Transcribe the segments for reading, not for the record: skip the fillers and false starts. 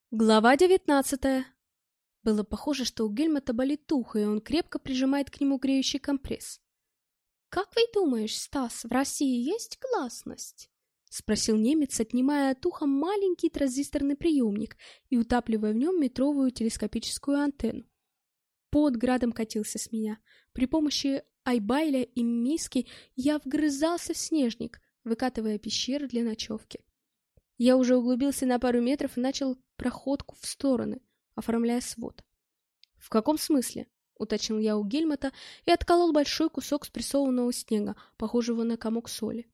Глава 19. Было похоже, что у Гельмута болит ухо, и он крепко прижимает к нему греющий компресс. «Как вы думаешь, Стас, в России есть гласность?» — спросил немец, отнимая от уха маленький транзисторный приемник и утапливая в нем метровую телескопическую антенну. Пот градом катился с меня. При помощи айбайля и миски я вгрызался в снежник, выкатывая пещеры для ночевки. Я уже углубился на пару метров и начал проходку в стороны, оформляя свод. «В каком смысле?» — уточнил я у Гельмута и отколол большой кусок спрессованного снега, похожего на комок соли.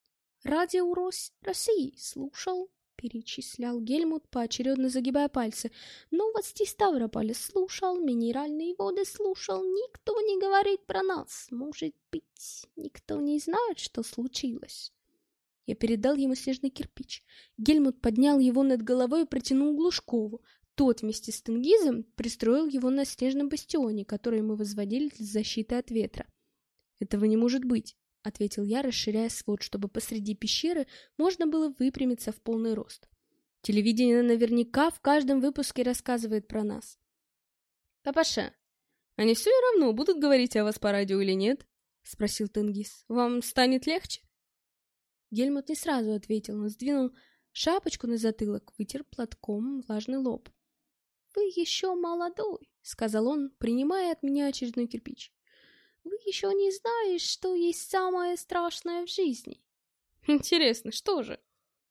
«Радио России слушал», — перечислял Гельмут, поочередно загибая пальцы. «Новости Ставрополя слушал, минеральные воды слушал. Никто не говорит про нас. Может быть, никто не знает, что случилось?» Я передал ему снежный кирпич. Гельмут поднял его над головой и протянул Глушкову. Тот вместе с Тенгизом пристроил его на снежном бастионе, который мы возводили для защиты от ветра. «Этого не может быть», — ответил я, расширяя свод, чтобы посреди пещеры можно было выпрямиться в полный рост. «Телевидение наверняка в каждом выпуске рассказывает про нас». «Папаша, они все равно будут говорить о вас по радио или нет?» — спросил Тенгиз. «Вам станет легче?» Гельмут не сразу ответил, но сдвинул шапочку на затылок, вытер платком влажный лоб. «Вы еще молодой», — сказал он, принимая от меня очередной кирпич. «Вы еще не знаете, что есть самое страшное в жизни». «Интересно, что же?»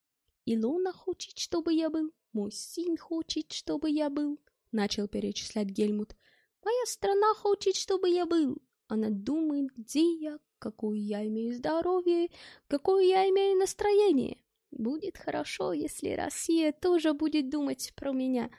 «Илона хочет, чтобы я был, мой сын хочет, чтобы я был», — начал перечислять Гельмут. «Моя страна хочет, чтобы я был. Она думает, где я, какое я имею здоровье, какое я имею настроение. Будет хорошо, если Россия тоже будет думать про меня.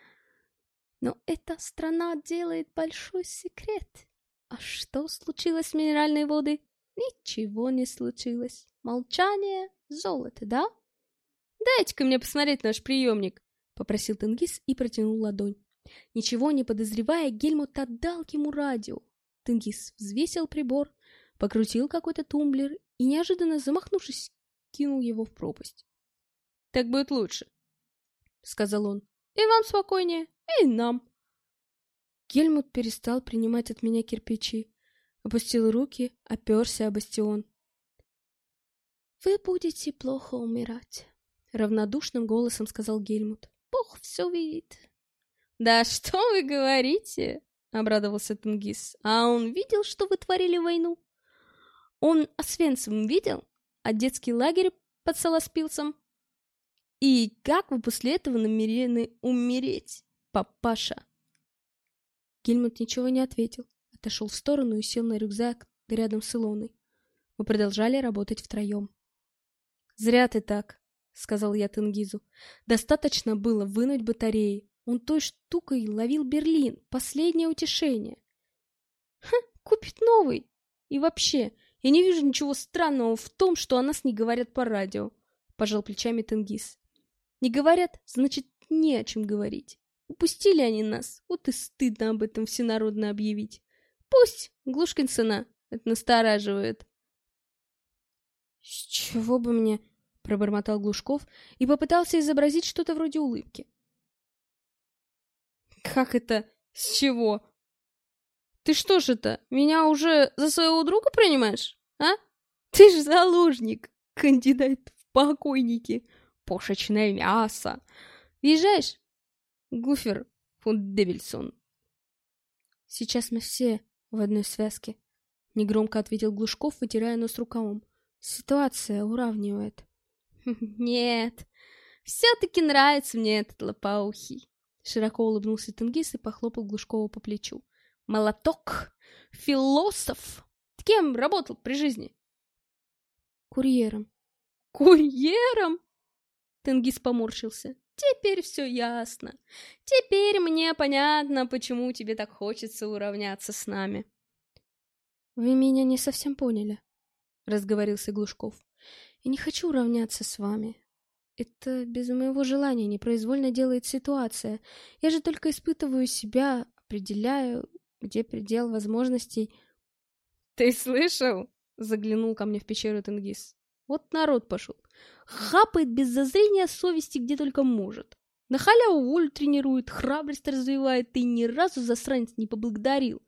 Но эта страна делает большой секрет. А что случилось с минеральной водой? Ничего не случилось. Молчание — золото, да? Дайте-ка мне посмотреть наш приемник», — попросил Тенгиз и протянул ладонь. Ничего не подозревая, Гельмут отдал ему радио. Тенгиз взвесил прибор, покрутил какой-то тумблер и, неожиданно замахнувшись, кинул его в пропасть. «Так будет лучше», — сказал он. «И вам спокойнее, и нам». Гельмут перестал принимать от меня кирпичи, опустил руки, оперся о бастион. «Вы будете плохо умирать», — равнодушным голосом сказал Гельмут. «Бог все видит». «Да что вы говорите?» — обрадовался Тенгиз. «А он видел, что вы творили войну? Он Освенцим видел? А детский лагерь под Солоспилцем? И как вы после этого намерены умереть, папаша?» Гельмут ничего не ответил, отошел в сторону и сел на рюкзак рядом с Илоной. Мы продолжали работать втроем. «Зря ты так», — сказал я Тенгизу. «Достаточно было вынуть батареи. Он той штукой ловил Берлин. Последнее утешение». «Купит новый. И вообще, я не вижу ничего странного в том, что о нас не говорят по радио», — пожал плечами Тенгиз. «Не говорят, значит, не о чем говорить. Упустили они нас, вот и стыдно об этом всенародно объявить. Пусть, Глушкин сына, это настораживает». «С чего бы мне?» — пробормотал Глушков и попытался изобразить что-то вроде улыбки. «Как это? С чего? Ты что ж это, меня уже за своего друга принимаешь, а? Ты ж заложник, кандидат в покойники, пушечное мясо. Въезжаешь, Гуфер фон Девильсон?» «Сейчас мы все в одной связке», — негромко ответил Глушков, вытирая нос рукавом. «Ситуация уравнивает». «Нет, все-таки нравится мне этот лопоухий», — широко улыбнулся Тенгиз и похлопал Глушкова по плечу. «Молоток! Философ! Кем работал при жизни?» «Курьером». «Курьером?» Тенгиз поморщился. «Теперь все ясно. Теперь мне понятно, почему тебе так хочется уравняться с нами». «Вы меня не совсем поняли», — разговорился Глушков. «Я не хочу равняться с вами. Это без моего желания непроизвольно делает ситуация. Я же только испытываю себя, определяю, где предел возможностей». «Ты слышал?» — заглянул ко мне в пещеру Тенгиз. «Вот народ пошел. Хапает без зазрения совести где только может. На халяву волю тренирует, храбрость развивает, и ни разу засранец не поблагодарил.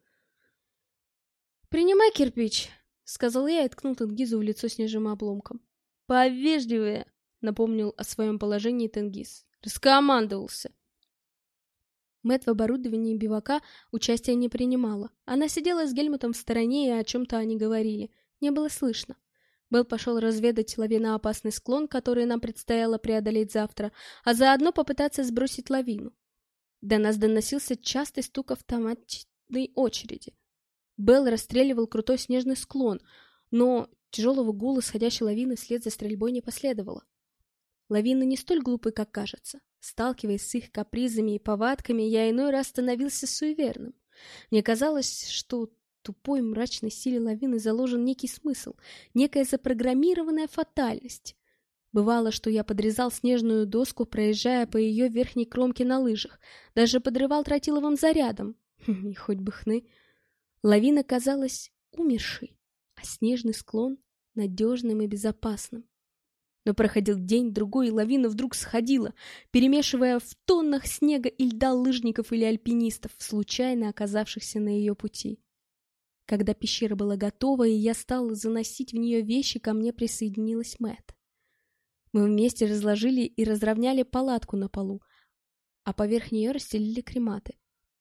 «Принимай кирпич», — сказал я и ткнул Тенгизу в лицо снежным обломком. «Повежливее», — напомнил о своем положении Тенгиз. «Раскомандовался». Мэтт в оборудовании бивака участия не принимала. Она сидела с Гельмутом в стороне, и о чем-то они говорили. Не было слышно. Белл пошел разведать лавиноопасный склон, который нам предстояло преодолеть завтра, а заодно попытаться сбросить лавину. До нас доносился частый стук автоматной очереди. Белл расстреливал крутой снежный склон, но тяжелого гула сходящей лавины вслед за стрельбой не последовало. Лавины не столь глупы, как кажется. Сталкиваясь с их капризами и повадками, я иной раз становился суеверным. Мне казалось, что в тупой мрачной силе лавины заложен некий смысл, некая запрограммированная фатальность. Бывало, что я подрезал снежную доску, проезжая по ее верхней кромке на лыжах, даже подрывал тротиловым зарядом. И хоть бы хны. Лавина казалась умершей, а снежный склон — надежным и безопасным. Но проходил день-другой, и лавина вдруг сходила, перемешивая в тоннах снега и льда лыжников или альпинистов, случайно оказавшихся на ее пути. Когда пещера была готова, и я стал заносить в нее вещи, ко мне присоединилась Мэтт. Мы вместе разложили и разровняли палатку на полу, а поверх нее расстелили крематы.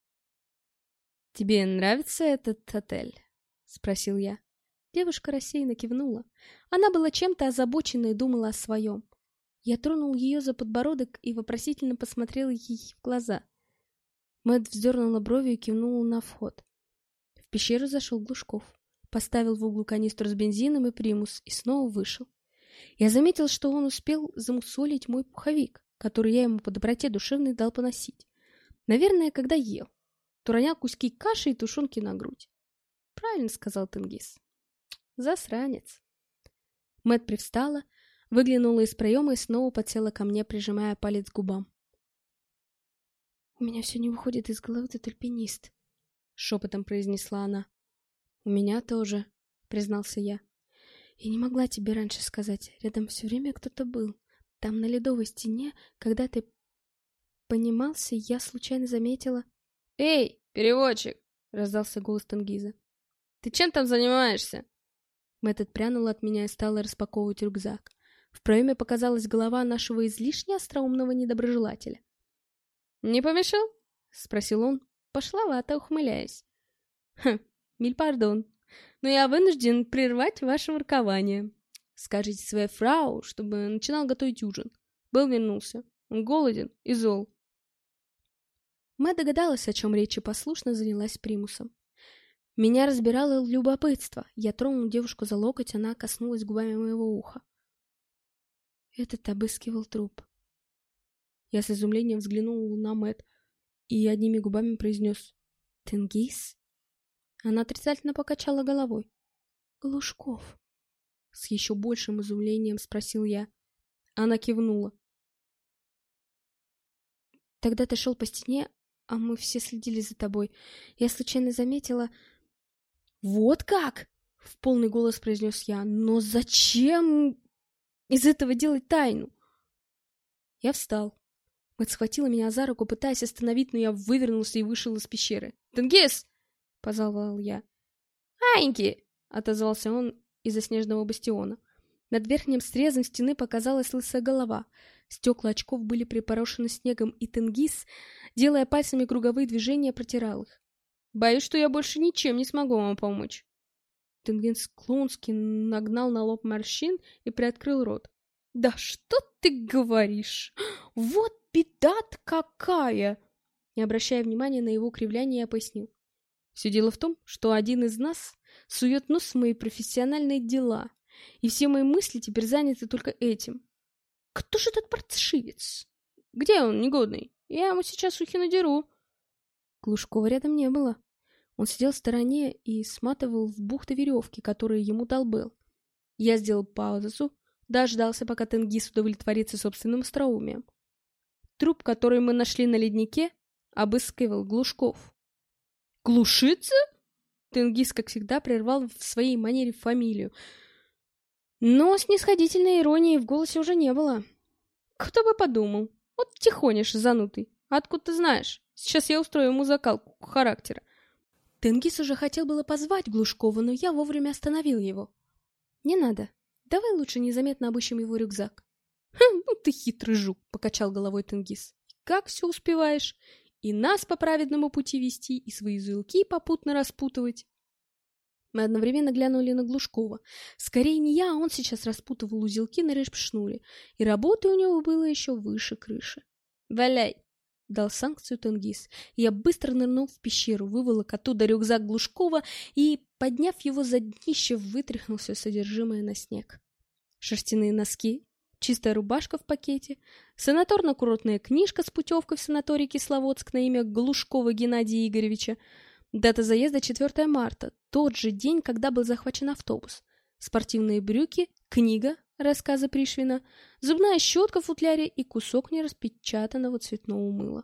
«Тебе нравится этот отель?» — спросил я. Девушка рассеянно кивнула. Она была чем-то озабочена и думала о своем. Я тронул ее за подбородок и вопросительно посмотрел ей в глаза. Мэтт вздернула брови и кивнула на вход. В пещеру зашел Глушков, поставил в углу канистру с бензином и примус и снова вышел. Я заметил, что он успел замусолить мой пуховик, который я ему по доброте душевной дал поносить. Наверное, когда ел, то ронял куски каши и тушенки на грудь. «Правильно», — сказал Тенгиз. «Засранец». Мэтт привстала, выглянула из проема и снова подсела ко мне, прижимая палец к губам. «У меня все не выходит из головы этот альпинист», — шепотом произнесла она. «У меня тоже», — признался я. «Я не могла тебе раньше сказать. Рядом все время кто-то был. Там на ледовой стене, когда ты понимался, я случайно заметила...» «Эй, переводчик!» — раздался голос Тенгиза. «Ты чем там занимаешься?» Мэтт отпрянула от меня и стала распаковывать рюкзак. В проеме показалась голова нашего излишне остроумного недоброжелателя. «Не помешал?» — спросил он, пошловато ухмыляясь. «Миль пардон, но я вынужден прервать ваше воркование. Скажите своей фрау, чтобы начинал готовить ужин. Белл вернулся. Он голоден и зол». Мэтт догадалась, о чем речь, и послушно занялась примусом. Меня разбирало любопытство. Я тронул девушку за локоть, она коснулась губами моего уха. Этот обыскивал труп. Я с изумлением взглянул на Мэтт и одними губами произнес: «Тенгиз?» Она отрицательно покачала головой. «Глушков?» С еще большим изумлением спросил я. Она кивнула. «Тогда ты шел по стене, а мы все следили за тобой. Я случайно заметила...» «Вот как!» — в полный голос произнес я. «Но зачем из этого делать тайну?» Я встал. Мэтт схватила меня за руку, пытаясь остановить, но я вывернулся и вышел из пещеры. «Тенгиз!» — позвал я. «Аньки!» — отозвался он из-за снежного бастиона. Над верхним срезом стены показалась лысая голова. Стекла очков были припорошены снегом, и Тенгиз, делая пальцами круговые движения, протирал их. «Боюсь, что я больше ничем не смогу вам помочь». Тенгиз Клонский нагнал на лоб морщин и приоткрыл рот. «Да что ты говоришь? Вот беда-то какая!» Не обращая внимания на его кривляние, я пояснил. «Все дело в том, что один из нас сует нос в мои профессиональные дела, и все мои мысли теперь заняты только этим. Кто же этот паршивец? Где он, негодный? Я ему сейчас ухи надеру». Глушкова рядом не было. Он сидел в стороне и сматывал в бухты веревки, которые ему дал Белл. Я сделал паузу, дождался, пока Тенгиз удовлетворится собственным остроумием. Труп, который мы нашли на леднике, обыскивал Глушков. «Глушица?» Тенгиз, как всегда, прервал в своей манере фамилию. Но снисходительной иронии в голосе уже не было. «Кто бы подумал? Вот тихонишь, занутый. Откуда ты знаешь? Сейчас я устрою ему закалку характера. Тенгиз уже хотел было позвать Глушкова, но я вовремя остановил его. Не надо. Давай лучше незаметно обыщем его рюкзак. Ну ты хитрый жук, покачал головой Тенгиз. Как все успеваешь? И нас по праведному пути вести, и свои узелки попутно распутывать. Мы одновременно глянули на Глушкова. Скорее не я, а он сейчас распутывал узелки на репшнуре, и работы у него было еще выше крыши. «Валяй!» — дал санкцию Тенгиз. Я быстро нырнул в пещеру, выволок оттуда рюкзак Глушкова и, подняв его за днище, вытряхнул все содержимое на снег. Шерстяные носки, чистая рубашка в пакете, санаторно-курортная книжка с путевкой в санаторий Кисловодск на имя Глушкова Геннадия Игоревича, дата заезда 4 марта, тот же день, когда был захвачен автобус, спортивные брюки, книга, рассказы Пришвина, зубная щетка в футляре и кусок нераспечатанного цветного мыла.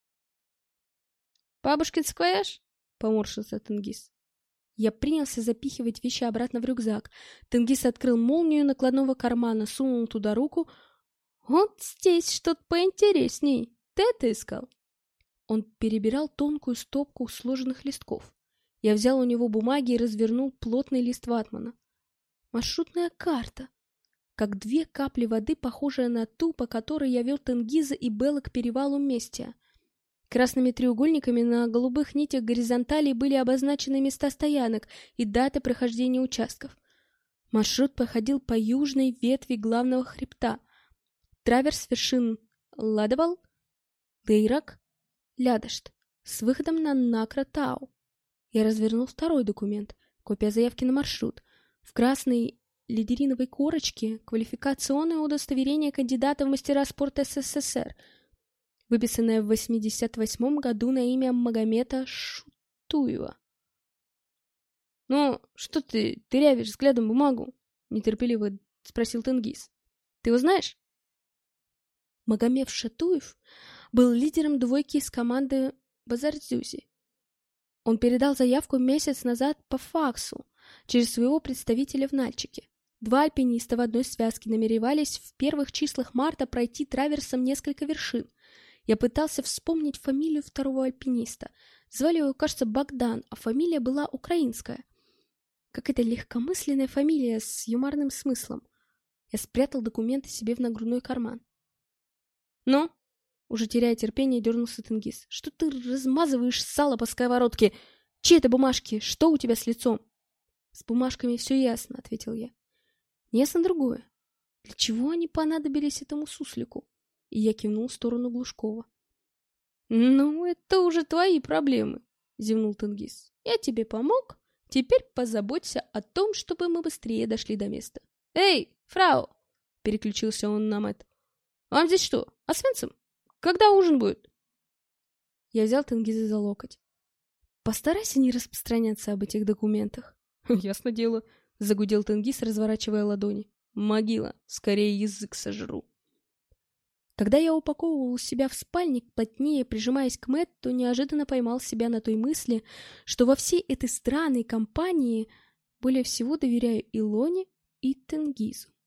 «Бабушкин саквояж?» — поморщился Тенгиз. Я принялся запихивать вещи обратно в рюкзак. Тенгиз открыл молнию накладного кармана, сунул туда руку. «Вот здесь что-то поинтересней. Ты это искал?» Он перебирал тонкую стопку сложенных листков. Я взял у него бумаги и развернул плотный лист ватмана. Маршрутная карта. Как 2 капли воды, похожая на ту, по которой я вел Тенгиза и Белла к перевалу Местия. Красными треугольниками на голубых нитях горизонтали были обозначены места стоянок и даты прохождения участков. Маршрут проходил по южной ветви главного хребта. Траверс вершин Ладовал, Дейрак, Лядышт с выходом на Накра-Тау. Я развернул второй документ, копия заявки на маршрут. В красной лидериновой корочке квалификационное удостоверение кандидата в мастера спорта СССР, выписанное в 88 году на имя Магомета Шутуева. «Ну, что ты дырявишь взглядом бумагу?» — нетерпеливо спросил Тенгиз. «Ты его знаешь?» Магомед Шатуев был лидером двойки из команды Базардзюзи. Он передал заявку месяц назад по факсу через своего представителя в Нальчике. 2 альпиниста в одной связке намеревались в первых числах марта пройти траверсом несколько вершин. Я пытался вспомнить фамилию второго альпиниста. Звали его, кажется, Богдан, а фамилия была украинская. Какая-то легкомысленная фамилия с юморным смыслом. Я спрятал документы себе в нагрудной карман. «Ну?» — уже теряя терпение, дернулся Тенгиз. «Что ты размазываешь сало по сковородке? Чьи это бумажки? Что у тебя с лицом?» «С бумажками все ясно», — ответил я. «Ясно другое. Для чего они понадобились этому суслику?» И я кивнул в сторону Глушкова. «Ну, это уже твои проблемы», — зевнул Тенгиз. «Я тебе помог. Теперь позаботься о том, чтобы мы быстрее дошли до места». «Эй, фрау!» — переключился он на Мэтт. «Вам здесь что, Освенцим? Когда ужин будет?» Я взял Тенгиза за локоть. «Постарайся не распространяться об этих документах». «Ясно дело», — загудел Тенгиз, разворачивая ладони. «Могила, скорее язык сожру». Когда я упаковывал себя в спальник, плотнее прижимаясь к Мэтту, то неожиданно поймал себя на той мысли, что во всей этой странной компании более всего доверяю Илоне и Тенгизу.